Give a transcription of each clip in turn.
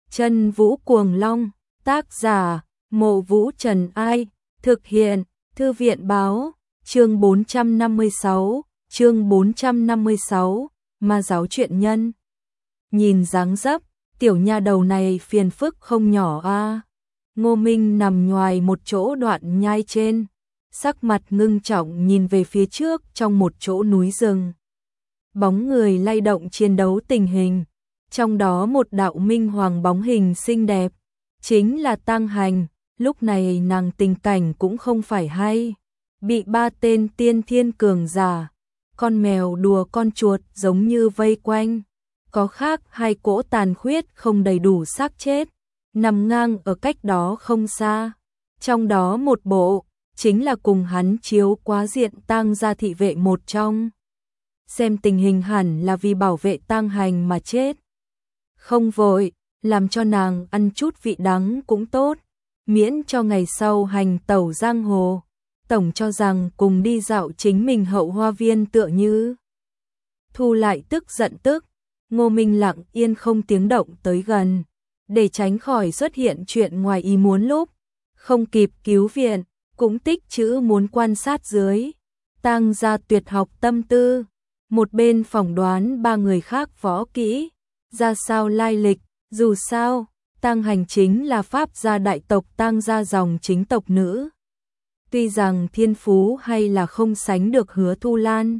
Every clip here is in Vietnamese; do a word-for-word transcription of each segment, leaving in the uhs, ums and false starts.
Chân Vũ Cuồng Long, tác giả, Mộ Vũ Trần Ai, thực hiện, Thư viện báo, chương bốn trăm năm mươi sáu, chương bốn trăm năm mươi sáu, ma giáo truyện nhân. Nhìn dáng dấp, tiểu nha đầu này phiền phức không nhỏ a. À. Ngô Minh nằm nhoài một chỗ đoạn nhai trên, sắc mặt ngưng trọng nhìn về phía trước trong một chỗ núi rừng. Bóng người lay động chiến đấu tình hình, trong đó một đạo minh hoàng bóng hình xinh đẹp, chính là Tăng Hành. Lúc này nàng tình cảnh cũng không phải hay, bị ba tên tiên thiên cường giả, con mèo đùa con chuột giống như vây quanh, có khác hai cỗ tàn khuyết không đầy đủ xác chết, nằm ngang ở cách đó không xa. Trong đó một bộ, chính là cùng hắn chiếu quá diện Tăng gia thị vệ một trong. Xem tình hình hẳn là vì bảo vệ Tăng Hành mà chết. Không vội, làm cho nàng ăn chút vị đắng cũng tốt, miễn cho ngày sau hành tẩu giang hồ. Tổng cho rằng cùng đi dạo chính mình hậu hoa viên tựa như. Thu lại tức giận tức, Ngô Minh lặng yên không tiếng động tới gần, để tránh khỏi xuất hiện chuyện ngoài ý muốn lúc không kịp cứu viện, cũng tích chữ muốn quan sát dưới. Tăng gia tuyệt học tâm tư, một bên phỏng đoán ba người khác võ kỹ ra sao lai lịch, dù sao Tăng Hành chính là pháp gia đại tộc Tăng gia dòng chính tộc nữ. Tuy rằng thiên phú hay là không sánh được Hứa Thu Lan,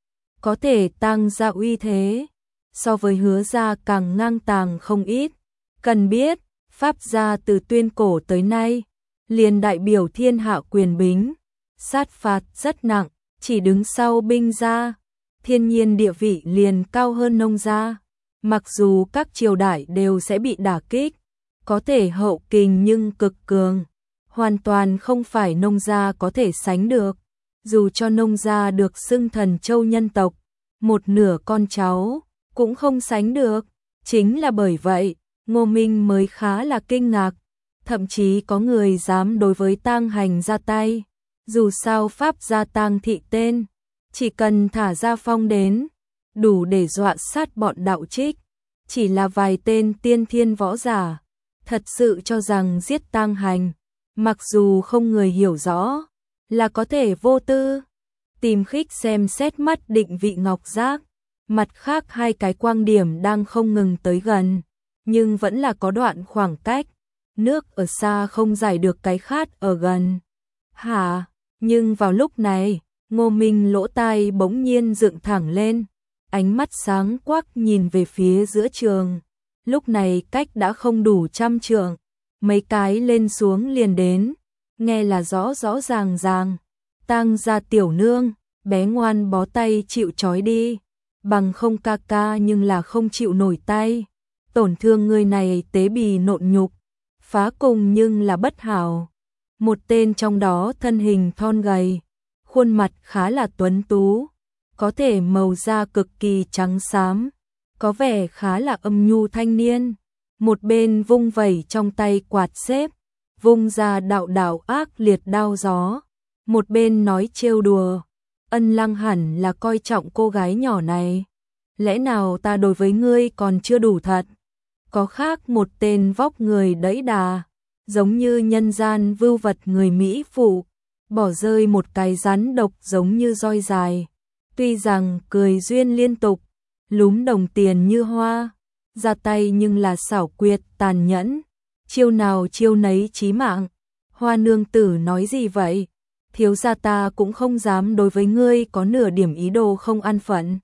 có thể Tăng gia uy thế so với Hứa gia càng ngang tàng không ít. Cần biết, pháp gia từ tuyên cổ tới nay liền đại biểu thiên hạ quyền bính, sát phạt rất nặng, chỉ đứng sau binh gia, thiên nhiên địa vị liền cao hơn nông gia. Mặc dù các triều đại đều sẽ bị đả kích, có thể hậu kình nhưng cực cường, hoàn toàn không phải nông gia có thể sánh được. Dù cho nông gia được xưng thần châu nhân tộc, một nửa con cháu cũng không sánh được. Chính là bởi vậy, Ngô Minh mới khá là kinh ngạc, thậm chí có người dám đối với Tăng Hành ra tay. Dù sao pháp gia Tăng thị tên, chỉ cần thả ra phong đến, đủ để dọa sát bọn đạo trích. Chỉ là vài tên tiên thiên võ giả, thật sự cho rằng giết Tăng Hành, mặc dù không người hiểu rõ, là có thể vô tư tìm khích xem xét mắt định vị ngọc giác. Mặt khác hai cái quang điểm đang không ngừng tới gần, nhưng vẫn là có đoạn khoảng cách, nước ở xa không giải được cái khát ở gần. Hả? Nhưng vào lúc này, Ngô Minh lỗ tai bỗng nhiên dựng thẳng lên, ánh mắt sáng quắc nhìn về phía giữa trường. Lúc này cách đã không đủ trăm trượng, mấy cái lên xuống liền đến, nghe là rõ rõ ràng ràng. Tăng gia tiểu nương, bé ngoan bó tay chịu trói đi, bằng không ca ca nhưng là không chịu nổi tay. Tổn thương người này tế bì nộn nhục, phá cùng nhưng là bất hảo. Một tên trong đó thân hình thon gầy, khuôn mặt khá là tuấn tú, có thể màu da cực kỳ trắng xám, có vẻ khá là âm nhu thanh niên. Một bên vung vẩy trong tay quạt xếp, vung ra đạo đạo ác liệt đao gió. Một bên nói trêu đùa, Ân Lăng hẳn là coi trọng cô gái nhỏ này. Lẽ nào ta đối với ngươi còn chưa đủ thật? Có khác một tên vóc người đẫy đà, giống như nhân gian vưu vật người Mỹ phụ, bỏ rơi một cái rắn độc giống như roi dài. Tuy rằng cười duyên liên tục, lúm đồng tiền như hoa, ra tay nhưng là xảo quyệt tàn nhẫn, chiêu nào chiêu nấy chí mạng. Hoa nương tử nói gì vậy? Thiếu gia ta cũng không dám đối với ngươi có nửa điểm ý đồ không an phận.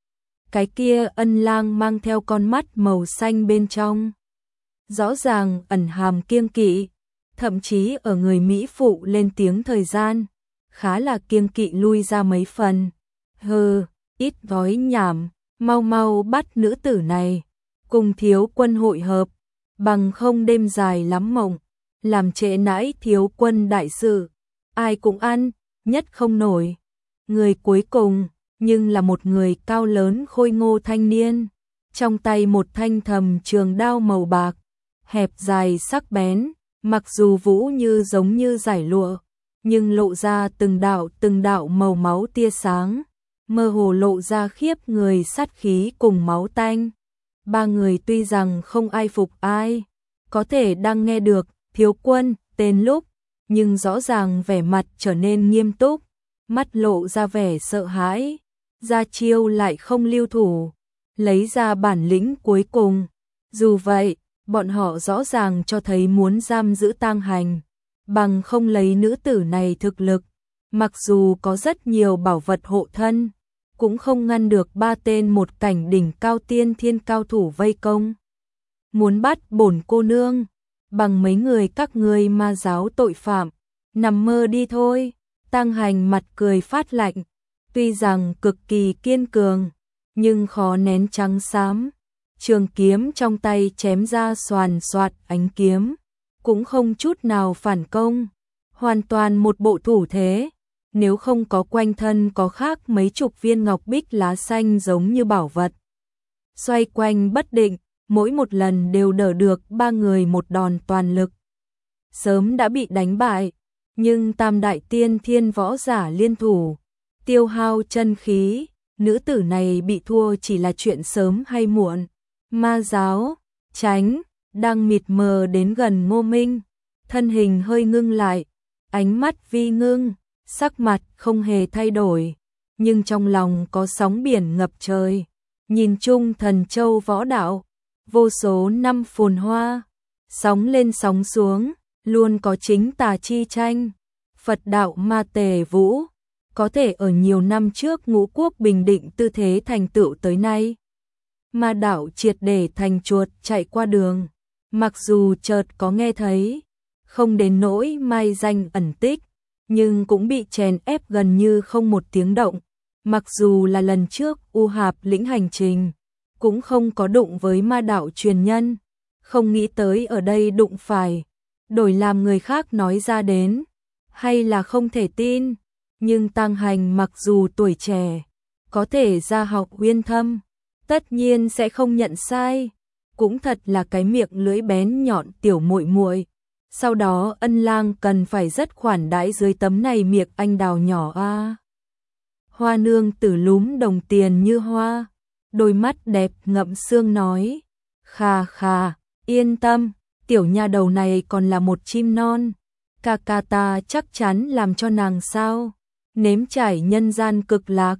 Cái kia Ân Lang mang theo con mắt màu xanh bên trong, rõ ràng ẩn hàm kiêng kỵ, thậm chí ở người Mỹ phụ lên tiếng thời gian, khá là kiêng kỵ lui ra mấy phần. Hừ, ít nói nhảm, mau mau bắt nữ tử này, cùng thiếu quân hội hợp, bằng không đêm dài lắm mộng, làm trễ nãi thiếu quân đại sự, ai cũng ăn, nhất không nổi. Người cuối cùng, nhưng là một người cao lớn khôi ngô thanh niên, trong tay một thanh thầm trường đao màu bạc, hẹp dài sắc bén, mặc dù vũ như giống như giải lụa, nhưng lộ ra từng đạo từng đạo màu máu tia sáng, mơ hồ lộ ra khiếp người sát khí cùng máu tanh. Ba người tuy rằng không ai phục ai, có thể đang nghe được thiếu quân tên lúc, nhưng rõ ràng vẻ mặt trở nên nghiêm túc, mắt lộ ra vẻ sợ hãi, ra chiêu lại không lưu thủ, lấy ra bản lĩnh cuối cùng. Dù vậy, bọn họ rõ ràng cho thấy muốn giam giữ Tang Hành, bằng không lấy nữ tử này thực lực, mặc dù có rất nhiều bảo vật hộ thân, cũng không ngăn được ba tên một cảnh đỉnh cao tiên thiên cao thủ vây công. Muốn bắt bổn cô nương, bằng mấy người các ngươi ma giáo tội phạm, nằm mơ đi thôi. Tang Hành mặt cười phát lạnh, tuy rằng cực kỳ kiên cường, nhưng khó nén trắng xám. Trường kiếm trong tay chém ra xoàn xoạt ánh kiếm, cũng không chút nào phản công, hoàn toàn một bộ thủ thế. Nếu không có quanh thân có khác mấy chục viên ngọc bích lá xanh giống như bảo vật, xoay quanh bất định, mỗi một lần đều đỡ được ba người một đòn toàn lực, sớm đã bị đánh bại. Nhưng tam đại tiên thiên võ giả liên thủ, tiêu hao chân khí, nữ tử này bị thua chỉ là chuyện sớm hay muộn. Ma giáo, tránh, đang mịt mờ đến gần Ngô Minh, thân hình hơi ngưng lại, ánh mắt vi ngưng, sắc mặt không hề thay đổi, nhưng trong lòng có sóng biển ngập trời. Nhìn chung Thần Châu võ đạo, vô số năm phồn hoa, sóng lên sóng xuống, luôn có chính tà chi tranh. Phật đạo ma tề vũ, có thể ở nhiều năm trước ngũ quốc bình định tư thế thành tựu tới nay. Ma đạo triệt để thành chuột chạy qua đường, mặc dù chợt có nghe thấy, không đến nỗi mai danh ẩn tích, nhưng cũng bị chèn ép gần như không một tiếng động. Mặc dù là lần trước U Hạp lĩnh hành trình, cũng không có đụng với ma đạo truyền nhân, không nghĩ tới ở đây đụng phải, đổi làm người khác nói ra đến, hay là không thể tin. Nhưng Tang Hành mặc dù tuổi trẻ, có thể ra học uyên thâm, tất nhiên sẽ không nhận sai, cũng thật là cái miệng lưỡi bén nhọn tiểu muội muội. Sau đó Ân Lang cần phải rất khoản đãi dưới tấm này miệng anh đào nhỏ a. À. Hoa nương tử lúm đồng tiền như hoa, đôi mắt đẹp ngậm sương nói, khà khà, yên tâm, tiểu nha đầu này còn là một chim non, ca ca ta chắc chắn làm cho nàng sao, nếm trải nhân gian cực lạc.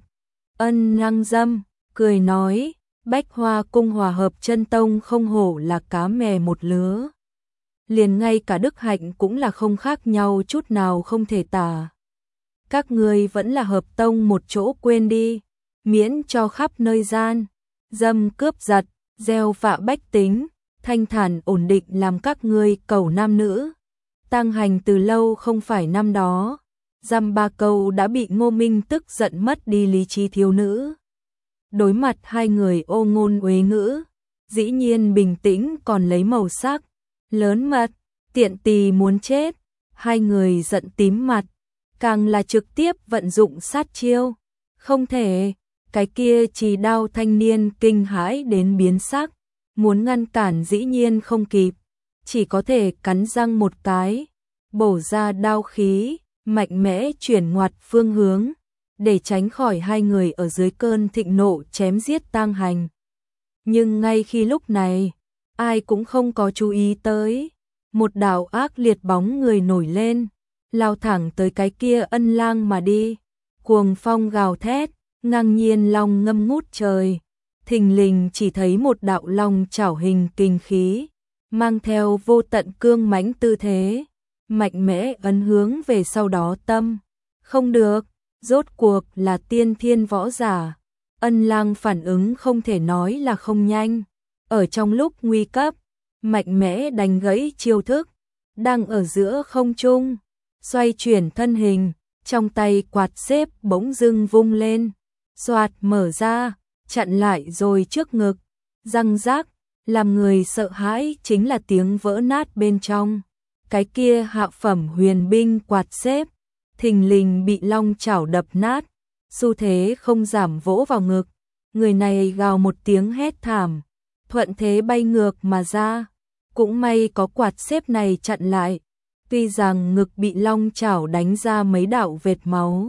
Ân Lang dâm, cười nói, Bách Hoa cung hòa hợp chân tông không hổ là cá mè một lứa. Liền ngay cả đức hạnh cũng là không khác nhau chút nào không thể tả. Các ngươi vẫn là hợp tông một chỗ quên đi, miễn cho khắp nơi gian, dâm cướp giật, gieo vạ bách tính, thanh thản ổn định làm các ngươi cầu nam nữ. Tang Hành từ lâu không phải năm đó, dăm ba câu đã bị Ngô Minh tức giận mất đi lý trí thiếu nữ. Đối mặt hai người ô ngôn uế ngữ, dĩ nhiên bình tĩnh còn lấy màu sắc, lớn mật, tiện tì muốn chết, hai người giận tím mặt, càng là trực tiếp vận dụng sát chiêu. Không thể, cái kia Trì Đao thanh niên kinh hãi đến biến sắc, muốn ngăn cản dĩ nhiên không kịp, chỉ có thể cắn răng một cái, bổ ra đao khí, mạnh mẽ chuyển ngoặt phương hướng, để tránh khỏi hai người ở dưới cơn thịnh nộ chém giết Tang Hành. Nhưng ngay khi lúc này, ai cũng không có chú ý tới, một đạo ác liệt bóng người nổi lên, lao thẳng tới cái kia Ân Lang mà đi, cuồng phong gào thét, ngang nhiên long ngâm ngút trời, thình lình chỉ thấy một đạo long chảo hình kinh khí, mang theo vô tận cương mãnh tư thế, mạnh mẽ ấn hướng về sau đó tâm. Không được, rốt cuộc là tiên thiên võ giả, Ân Lang phản ứng không thể nói là không nhanh, ở trong lúc nguy cấp, mạnh mẽ đánh gãy chiêu thức, đang ở giữa không trung, xoay chuyển thân hình, trong tay quạt xếp bỗng dưng vung lên, xoạt mở ra, chặn lại rồi trước ngực, răng rác, làm người sợ hãi chính là tiếng vỡ nát bên trong. Cái kia hạ phẩm huyền binh quạt xếp, thình lình bị long chảo đập nát, xu thế không giảm vỗ vào ngực, người này gào một tiếng hét thảm, thuận thế bay ngược mà ra, cũng may có quạt xếp này chặn lại, tuy rằng ngực bị long chảo đánh ra mấy đạo vệt máu,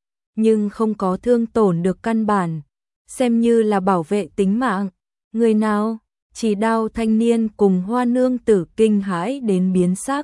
nhưng không có thương tổn được căn bản, xem như là bảo vệ tính mạng. Người nào? Chỉ Đao thanh niên cùng Hoa nương tử kinh hãi đến biến sắc,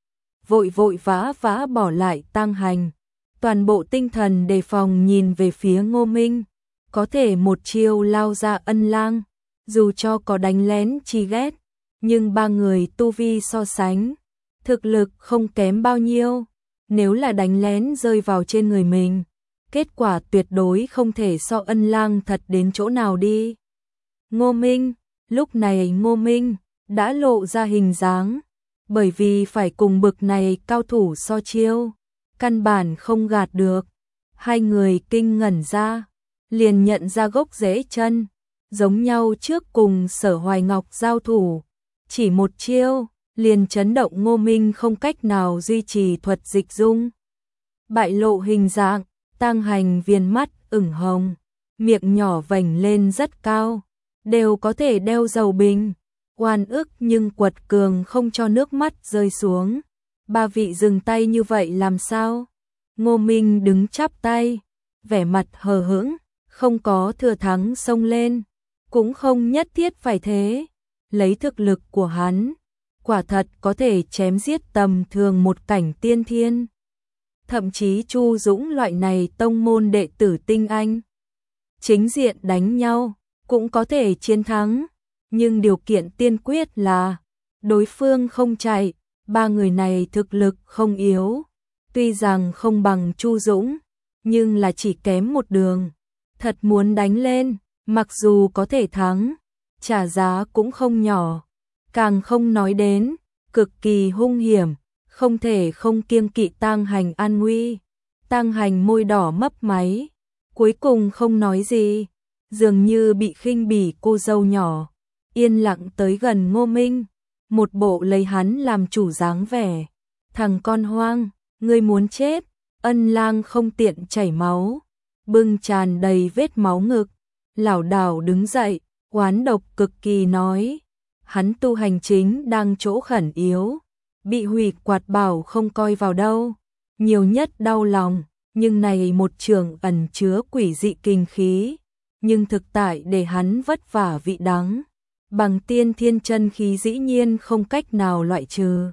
vội vội vã vã bỏ lại tang hành, toàn bộ tinh thần đề phòng nhìn về phía Ngô Minh, có thể một chiêu lao ra ân lang, dù cho có đánh lén chi ghét, nhưng ba người tu vi so sánh, thực lực không kém bao nhiêu, nếu là đánh lén rơi vào trên người mình, kết quả tuyệt đối không thể so ân lang thật đến chỗ nào đi. Ngô Minh, lúc này Ngô Minh đã lộ ra hình dáng, bởi vì phải cùng bực này cao thủ so chiêu, căn bản không gạt được. Hai người kinh ngẩn ra, liền nhận ra gốc rễ chân, giống nhau trước cùng Sở Hoài Ngọc giao thủ, chỉ một chiêu, liền chấn động Ngô Minh không cách nào duy trì thuật dịch dung. Bại lộ hình dạng, tang hành viền mắt ửng hồng, miệng nhỏ vành lên rất cao, đều có thể đeo dầu bình, oan ức nhưng quật cường không cho nước mắt rơi xuống. Ba vị dừng tay như vậy làm sao? Ngô Minh đứng chắp tay, vẻ mặt hờ hững, không có thừa thắng xông lên, cũng không nhất thiết phải thế. Lấy thực lực của hắn, quả thật có thể chém giết tầm thường một cảnh tiên thiên. Thậm chí Chu Dũng loại này tông môn đệ tử tinh anh, chính diện đánh nhau, cũng có thể chiến thắng. Nhưng điều kiện tiên quyết là đối phương không chạy, ba người này thực lực không yếu. Tuy rằng không bằng Chu Dũng, nhưng là chỉ kém một đường. Thật muốn đánh lên, mặc dù có thể thắng, trả giá cũng không nhỏ. Càng không nói đến, cực kỳ hung hiểm, không thể không kiêng kỵ tang hành an nguy. Tang hành môi đỏ mấp máy, cuối cùng không nói gì, dường như bị khinh bỉ cô dâu nhỏ, yên lặng tới gần Ngô Minh, một bộ lấy hắn làm chủ dáng vẻ. Thằng con hoang, ngươi muốn chết. Ân lang không tiện chảy máu, bưng tràn đầy vết máu ngực, lảo đảo đứng dậy, oán độc cực kỳ nói, hắn tu hành chính đang chỗ khẩn yếu, bị hủy quạt bảo không coi vào đâu, nhiều nhất đau lòng, nhưng này một trường ẩn chứa quỷ dị kinh khí, nhưng thực tại để hắn vất vả vị đắng, bằng tiên thiên chân khí dĩ nhiên không cách nào loại trừ.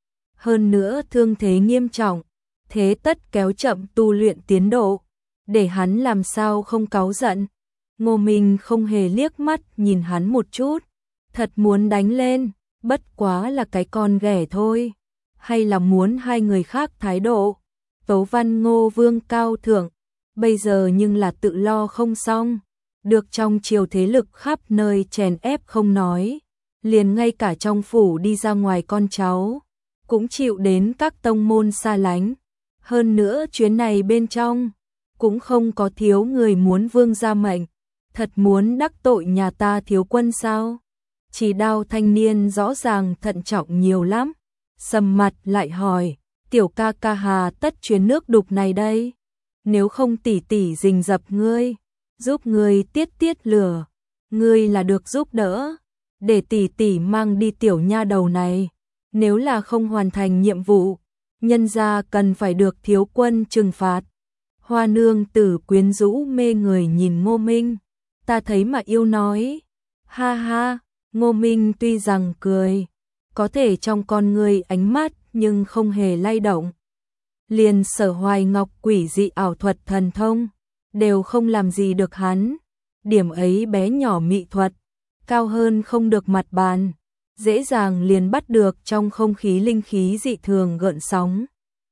Hơn nữa thương thế nghiêm trọng, thế tất kéo chậm tu luyện tiến độ, để hắn làm sao không cáu giận. Ngô Minh không hề liếc mắt nhìn hắn một chút, thật muốn đánh lên, bất quá là cái con ghẻ thôi, hay là muốn hai người khác thái độ. Tấu Văn Ngô Vương cao thượng, bây giờ nhưng là tự lo không xong, được trong triều thế lực khắp nơi chèn ép không nói, liền ngay cả trong phủ đi ra ngoài con cháu, cũng chịu đến các tông môn xa lánh. Hơn nữa chuyến này bên trong, cũng không có thiếu người muốn vương gia mệnh, thật muốn đắc tội nhà ta thiếu quân sao? Chỉ Đao thanh niên rõ ràng thận trọng nhiều lắm, sầm mặt lại hỏi, tiểu ca ca hà tất chuyến nước đục này đây, nếu không tỷ tỷ rình rập ngươi, giúp ngươi tiết tiết lửa, ngươi là được giúp đỡ, để tỷ tỷ mang đi tiểu nha đầu này, nếu là không hoàn thành nhiệm vụ, nhân gia cần phải được thiếu quân trừng phạt. Hoa nương tử quyến rũ mê người nhìn Ngô Minh, ta thấy mà yêu nói, ha ha. Ngô Minh tuy rằng cười, có thể trong con người ánh mắt nhưng không hề lay động. Liền Sở Hoài Ngọc quỷ dị ảo thuật thần thông, đều không làm gì được hắn. Điểm ấy bé nhỏ mỹ thuật, cao hơn không được mặt bàn, dễ dàng liền bắt được trong không khí linh khí dị thường gợn sóng.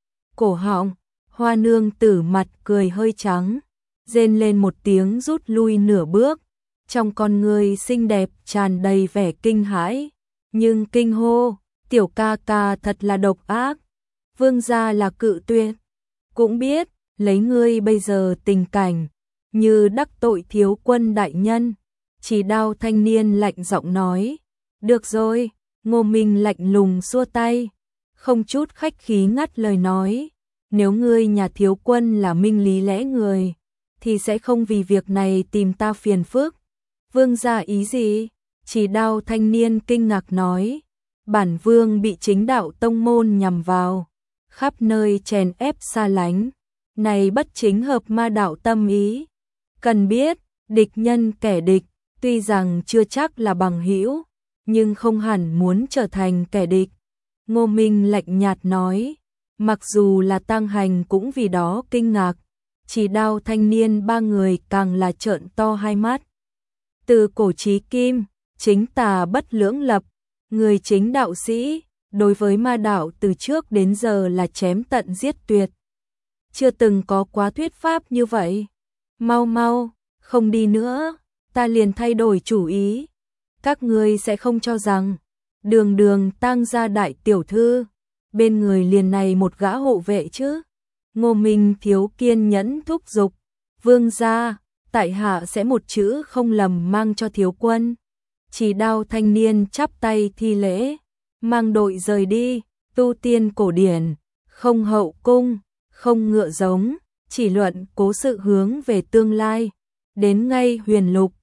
Cổ họng, Hoa nương tử mặt cười hơi trắng, rên lên một tiếng rút lui nửa bước. Trong con người xinh đẹp tràn đầy vẻ kinh hãi, nhưng kinh hô, tiểu ca ca thật là độc ác, vương gia là cự tuyệt, cũng biết, lấy ngươi bây giờ tình cảnh, như đắc tội thiếu quân đại nhân. Chỉ Đao thanh niên lạnh giọng nói, được rồi. Ngô Minh lạnh lùng xua tay, không chút khách khí ngắt lời nói, nếu ngươi nhà thiếu quân là minh lý lẽ người, thì sẽ không vì việc này tìm ta phiền phức. Vương gia ý gì? Chỉ Đao thanh niên kinh ngạc nói, bản vương bị chính đạo tông môn nhằm vào, khắp nơi chèn ép xa lánh, này bất chính hợp ma đạo tâm ý. Cần biết, địch nhân kẻ địch, tuy rằng chưa chắc là bằng hữu, nhưng không hẳn muốn trở thành kẻ địch. Ngô Minh lạnh nhạt nói, mặc dù là Tăng Hành cũng vì đó kinh ngạc, Chỉ Đao thanh niên ba người càng là trợn to hai mắt. Từ cổ chí kim, chính tà bất lưỡng lập, người chính đạo sĩ, đối với ma đạo từ trước đến giờ là chém tận giết tuyệt. Chưa từng có quá thuyết pháp như vậy. Mau mau, không đi nữa, ta liền thay đổi chủ ý. Các ngươi sẽ không cho rằng, đường đường Tang gia đại tiểu thư, bên người liền này một gã hộ vệ chứ. Ngô Minh thiếu kiên nhẫn thúc giục, vương gia, tại hạ sẽ một chữ không lầm mang cho thiếu quân. Chỉ Đao thanh niên chắp tay thi lễ, mang đội rời đi. Tu tiên cổ điển, không hậu cung, không ngựa giống, chỉ luận cố sự hướng về tương lai. Đến ngay huyền lục,